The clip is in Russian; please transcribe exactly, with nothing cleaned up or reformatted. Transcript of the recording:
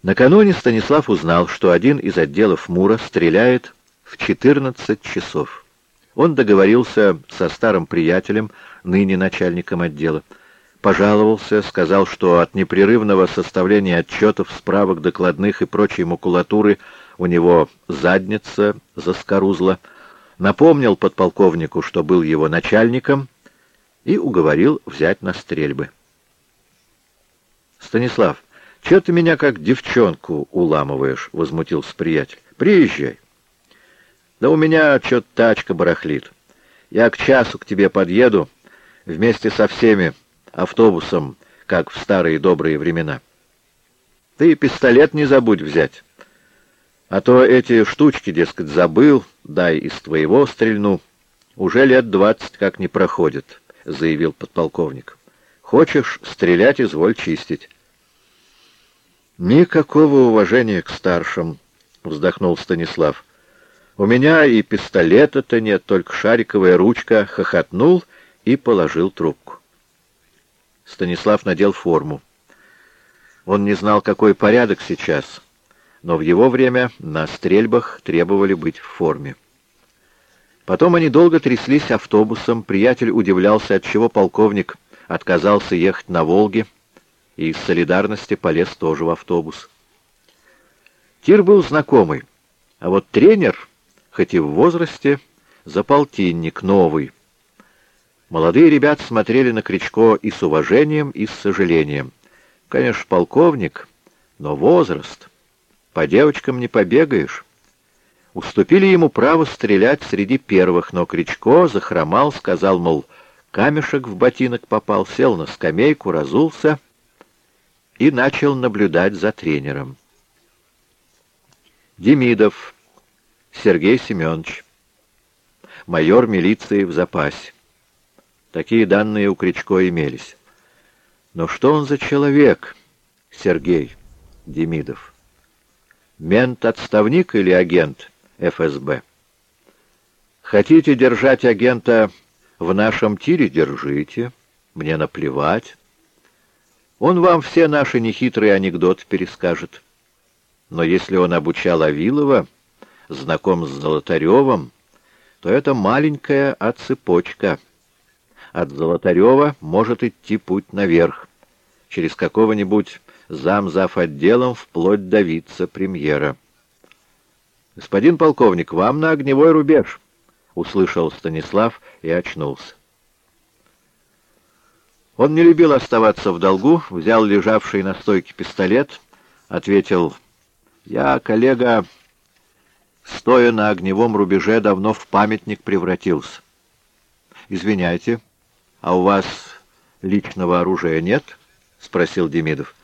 Накануне Станислав узнал, что один из отделов МУРа стреляет в четырнадцать часов. Он договорился со старым приятелем, ныне начальником отдела. Пожаловался, сказал, что от непрерывного составления отчетов, справок, докладных и прочей макулатуры у него задница заскорузла, напомнил подполковнику, что был его начальником, и уговорил взять на стрельбы. «Станислав, чё ты меня как девчонку уламываешь?» — возмутился приятель. «Приезжай». «Да у меня чё-то тачка барахлит. Я к часу к тебе подъеду вместе со всеми автобусом, как в старые добрые времена. Ты пистолет не забудь взять. А то эти штучки, дескать, забыл, дай из твоего стрельну. Уже лет двадцать как не проходит», — заявил подполковник. «Хочешь стрелять, изволь чистить». «Никакого уважения к старшим», — вздохнул Станислав. «У меня и пистолета-то нет, только шариковая ручка», — хохотнул и положил трубку. Станислав надел форму. Он не знал, какой порядок сейчас, но в его время на стрельбах требовали быть в форме. Потом они долго тряслись автобусом, приятель удивлялся, отчего полковник отказался ехать на «Волге», и из солидарности полез тоже в автобус. Тир был знакомый, а вот тренер, хоть и в возрасте, за полтинник, новый. Молодые ребята смотрели на Кричко и с уважением, и с сожалением. Конечно, полковник, но возраст. По девочкам не побегаешь. Уступили ему право стрелять среди первых, но Кричко захромал, сказал, мол, камешек в ботинок попал, сел на скамейку, разулся и начал наблюдать за тренером. Демидов Сергей Семенович, майор милиции в запасе. Такие данные у Кричко имелись. Но что он за человек, Сергей Демидов? Мент-отставник или агент эф эс бэ? Хотите держать агента в нашем тире — держите. Мне наплевать. Он вам все наши нехитрые анекдоты перескажет. Но если он обучал Авилова, знаком с Золотаревым, то это маленькая отцепочка. От Золотарева может идти путь наверх, через какого-нибудь замзав отделом вплоть до вице-премьера. «Господин полковник, вам на огневой рубеж!» — услышал Станислав и очнулся. Он не любил оставаться в долгу, взял лежавший на стойке пистолет, ответил: «Я, коллега, стоя на огневом рубеже, давно в памятник превратился». «Извиняйте, а у вас личного оружия нет?» — спросил Демидов.